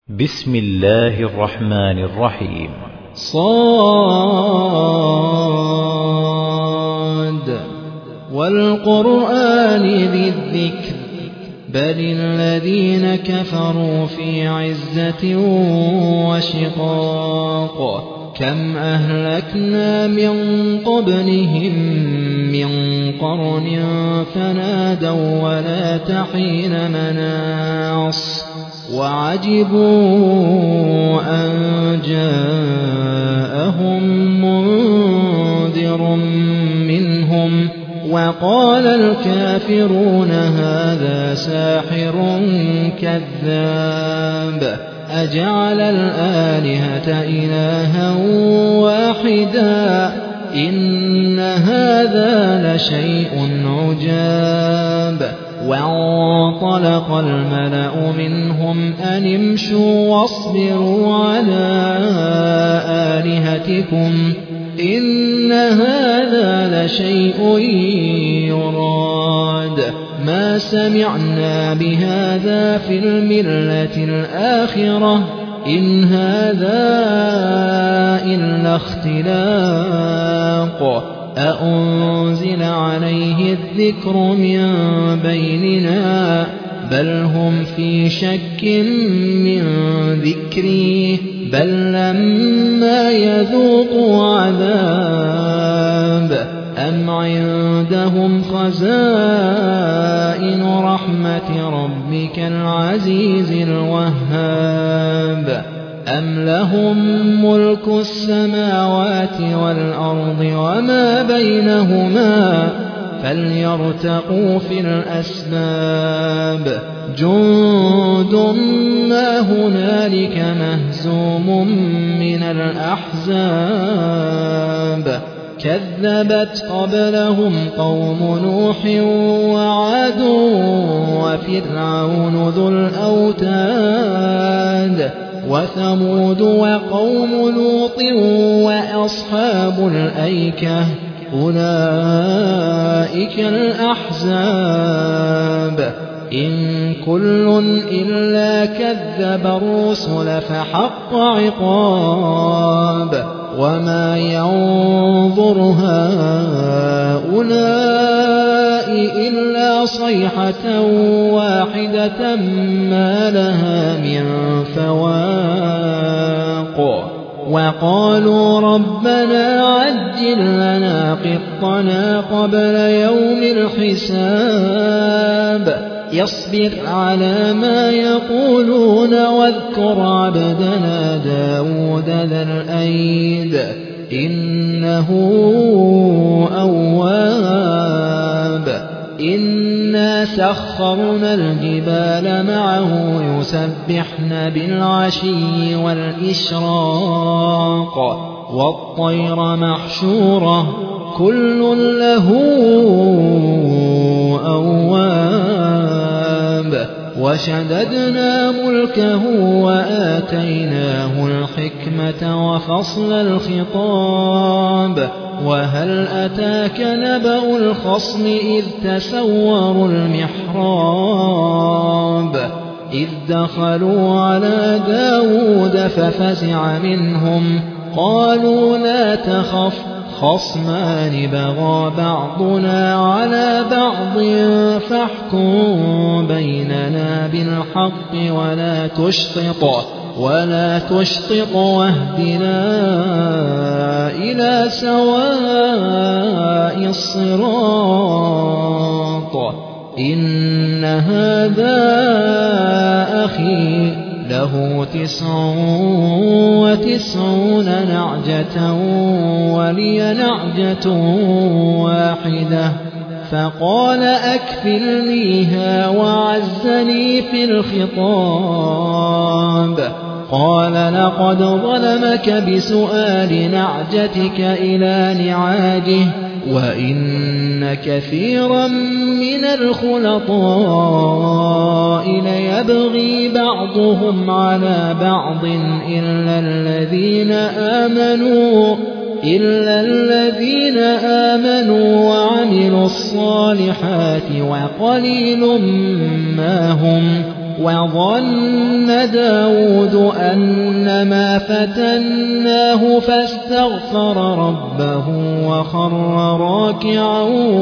بسم الله الرحمن الرحيم. صاد والقرآن ذي الذكر بل الذين كفروا في عزة وشقاق كم أهلكنا من قبلهم من قرن فنادوا ولا تحين مناص وعجبوا أن جاءهم منذر منهم وقال الكافرون هذا ساحر كذاب أجعل الآلهة إلها واحدا إن هذا لشيء عجاب وانطلق الملأ منهم أن امشوا واصبروا على آلهتكم إن هذا لشيء يراد ما سمعنا بهذا في الملة الآخرة إن هذا إلا اختلاق أأنزل عليه الذكر من بيننا بل هم في شك من ذكري بل لما يذوقوا عذاب أم عندهم خزائن رحمة ربك العزيز الوهاب أم لهم ملك السماوات والأرض وما بينهما فليرتقوا في الأسباب جند ما هنالك مهزوم من الأحزاب كذبت قبلهم قوم نوح وعاد وفرعون ذو الأوتاد وثمود وقوم لوط وأصحاب الأيكة أولئك الأحزاب إن كل إلا كذب الرسل فحق عقاب وما ينظر هؤلاء إلا صيحة واحدة ما لها من فواق وقالوا ربنا عجل لنا قطنا قبل يوم الحساب يصبر على ما يقولون واذكر عبدنا داود ذا الأيد إنه أواب إنا سخرنا الجبال معه يسبحن بالعشي والإشراق والطير محشورة كل له أواب وشددنا ملكه وآتيناه الحكمة وفصل الخطاب وهل أتاك نبأ الخصم إذ تسوروا المحراب إذ دخلوا على داود ففزع منهم قالوا لا تخف خصمان بغى بعضنا على بعض فاحكم بيننا بالحق ولا تشطط واهدنا إلى سواء الصراط إن هذا أخي له 99 نعجة ولي نعجة واحدة فقال أكفلنيها وعزني في الخطاب قال لقد ظلمك بسؤال نعجتك إلى نعاجه وإن كثيرا من الخلطاء ليبغي بعضهم على بعض إلا الذين آمنوا وعملوا الصالحات وقليل ما هم وظن داود أنما فتناه فاستغفر ربه وخر راكعا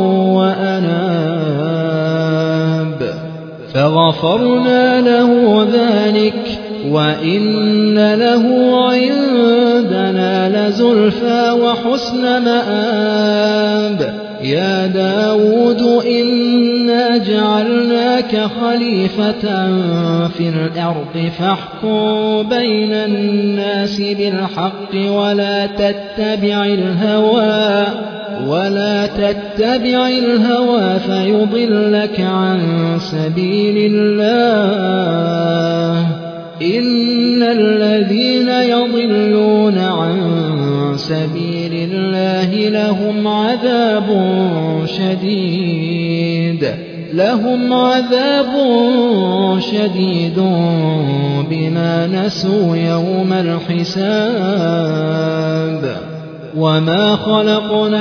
وأناب فغفرنا له ذلك وإن له عندنا لزلفى وحسن مآب يا داود إنا جعلناك خليفة في الأرض فاحكم بين الناس بالحق ولا تتبع الهوى فيضلك عن سبيل الله إن الذين يضلون عن سبيل الله لهم عذاب شديد بما نسوا يوم الحساب وما خلقنا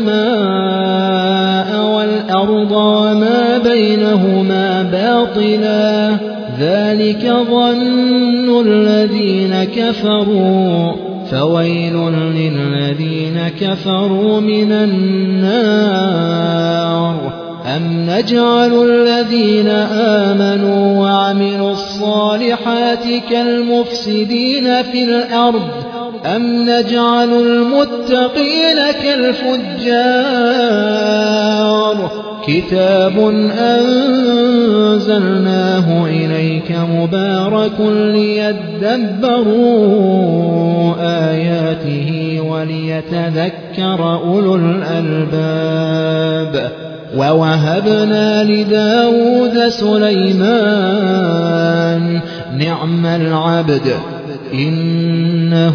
السماء والأرض وما بينهما باطلا ذلك ظن الذين كفروا فويل للذين كفروا من النار أم نجعل الذين آمنوا وعملوا الصالحات كالمفسدين في الأرض أم نجعل المتقين كالفجار كتاب أنزلناه إليك مبارك ليدبروا آياته وليتذكر أولو الألباب ووهبنا لداود سليمان نعم العبد إنه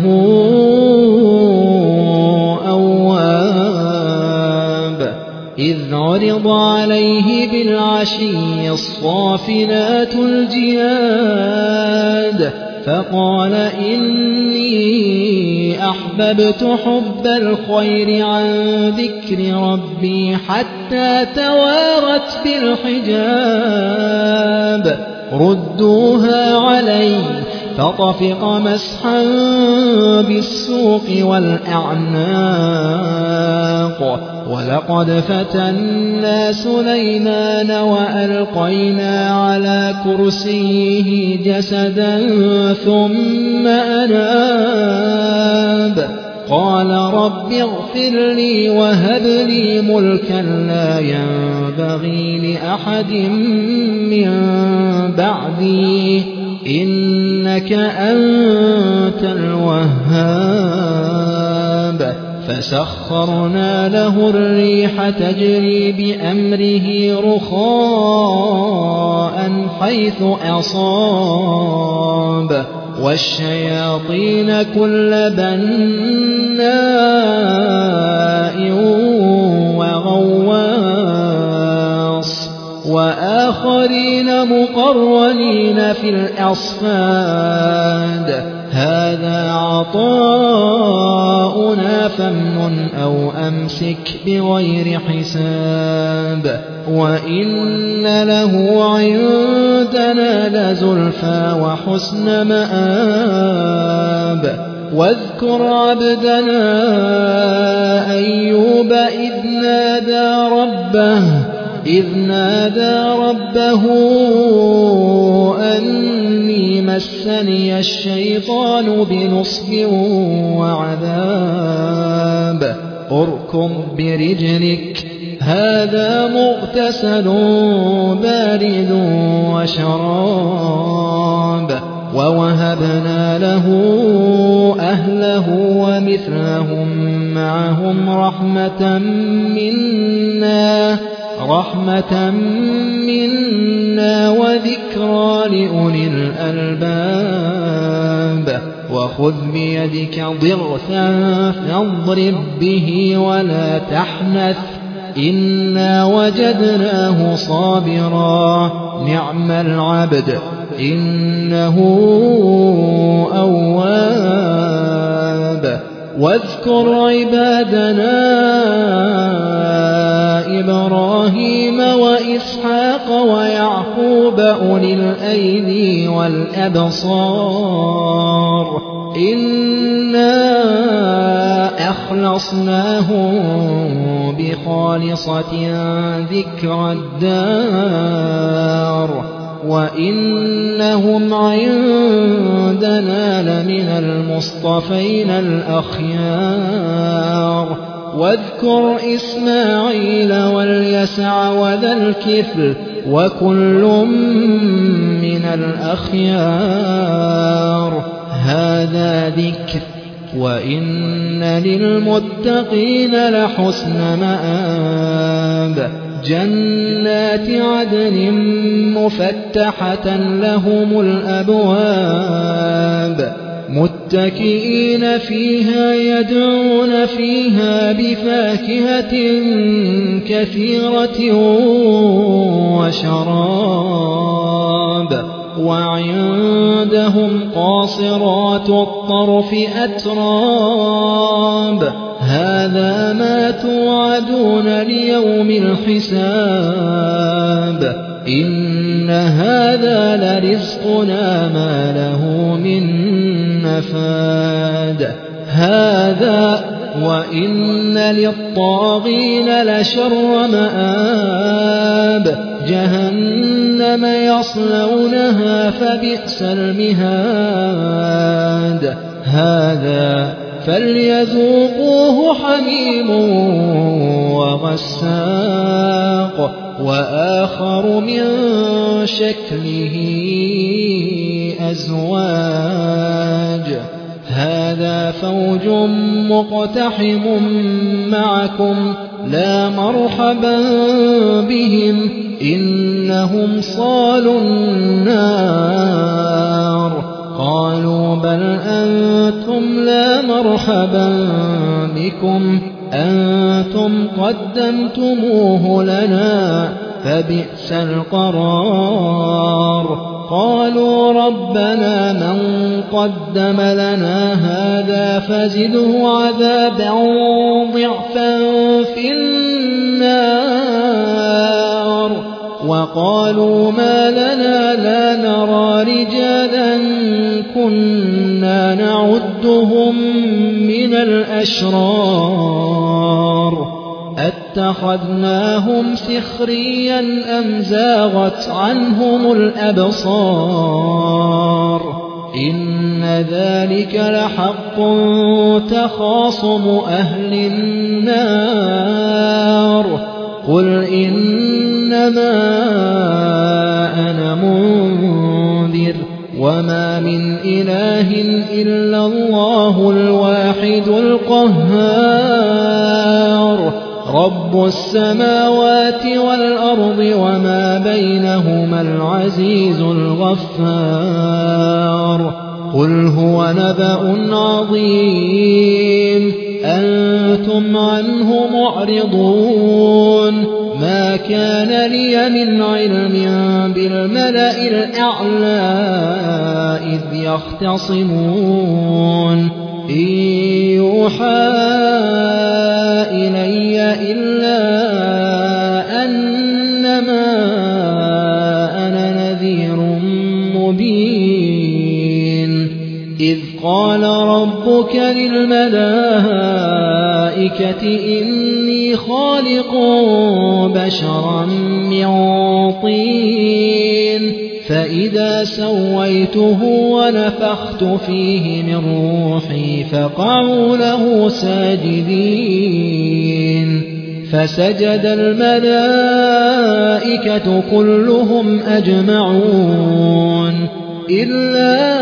أواب إذ عرض عليه بالعشي الصافنات الجياد فقال إني أحببت حب الخير عن ذكر ربي حتى توارت بالحجاب ردوها علي فطفق مسحا بالسوق والأعناق ولقد فتنا سليمان وألقينا على كرسيه جسدا ثم أناب قال رب اغفر لي وهب لي ملكا لا ينبغي لأحد من بعدي إنك أنت الوهاب فسخرنا له الريح تجري بأمره رخاء حيث أصاب والشياطين كل بناء وغواص وآخرين مقرنين في الأصفاد هذا عطاؤنا فامنن أو أمسك بغير حساب وإن له عندنا لزلفى وحسن مآب واذكر عبدنا أيوب إذ نادى ربه أني مسني الشيطان بنصب وعذاب اركض برجلك هذا مغتسل بارد وشراب ووهبنا له أهله ومثلهم معهم رحمة منا وذكرى لأولي الألباب وخذ بيدك ضغثا فاضرب به ولا تحنث إنا وجدناه صابرا نعم العبد إنه أواب واذكر عبادنا إبراهيم وإسحاق ويعقوب أولي الأيدي والأبصار إنا أخلصناهم بخالصة ذكر الدار وإنهم عندنا لمن المصطفين الأخيار واذكر إسماعيل واليسع وذا الكفل وكل من الأخيار هذا ذكر وإن للمتقين لحسن مآب جنات عدن مفتحة لهم الأبواب متكئين فيها يدعون فيها بفاكهة كثيرة وشراب وعندهم قاصرات الطرف أتراب هذا ما توعدون ليوم الحساب إن هذا لرزقنا ما له من نفاد هذا وإن للطاغين لشر مآب جهنم يصلونها فبئس المهاد هذا فليذوقوه حميم وغساق وآخر من شكله أزواج هذا فوج مقتحم معكم لا مرحبا بهم إنهم صالوا النار قالوا بل أنتم لا مرحبا بكم أنتم قدمتموه لنا فبئس القرار قالوا ربنا من قدم لنا هذا فزده عذابا ضعفا في النار وقالوا ما لنا لا نرى رجالا كنا نعدهم من الأشرار اتخذناهم سخريا أم زاغت عنهم الأبصار إن ذلك لحق تخاصم أهل النار قل إنما أنا منذر وما من إله إلا الله الواحد القهار رب السماوات والأرض وما بينهما العزيز الغفار قل هو نبأ عظيم أنتم عنه معرضون ما كان لي من علم بالملأ الأعلى إذ يختصمون إن يوحى إلي إلا أنما أنا نذير مبين إذ قال ربك للملائكة إني خالق بشرا من طين فإذا سويته ونفخت فيه من روحي فقعوا له ساجدين فسجد الملائكة كلهم أجمعون إلا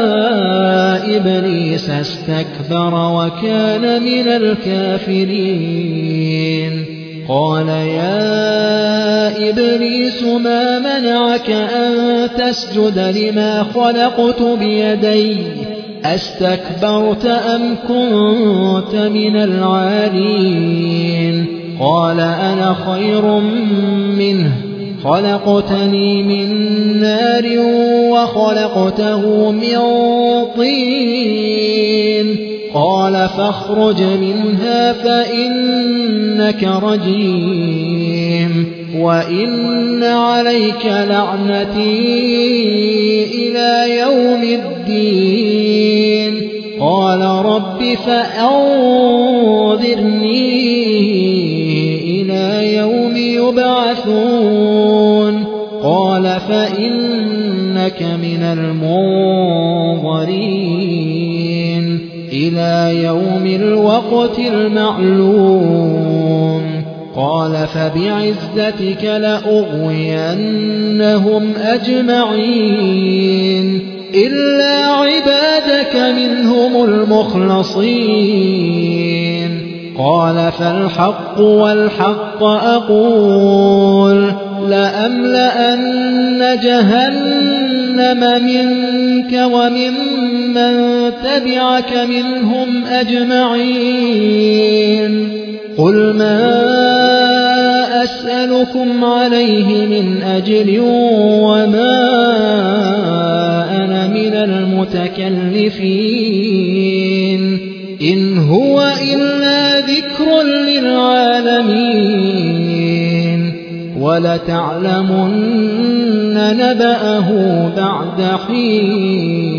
إبليس استكبر وكان من الكافرين قال يا إبليس ما منعك أن تسجد لما خلقت بيدي أستكبرت أم كنت من العالين قال أنا خير منه خلقتني من نار وخلقته من طين قال فاخرج منها فإنك رجيم وإن عليك لعنتي إلى يوم الدين قال رب فأنظرني إلى يوم يبعثون قال فإنك من المنظرين إلى يوم الوقت المعلوم قال فبعزتك لأغوينهم أجمعين إلا عبادك منهم المخلصين قال فالحق والحق أقول لأملأن جهنم منك وممن تبعك منهم أجمعين قل ما أسألكم عليه من أجر وما أنا من المتكلفين إن هو إلا ذكر للعالمين ولتعلمن نبأه بعد حين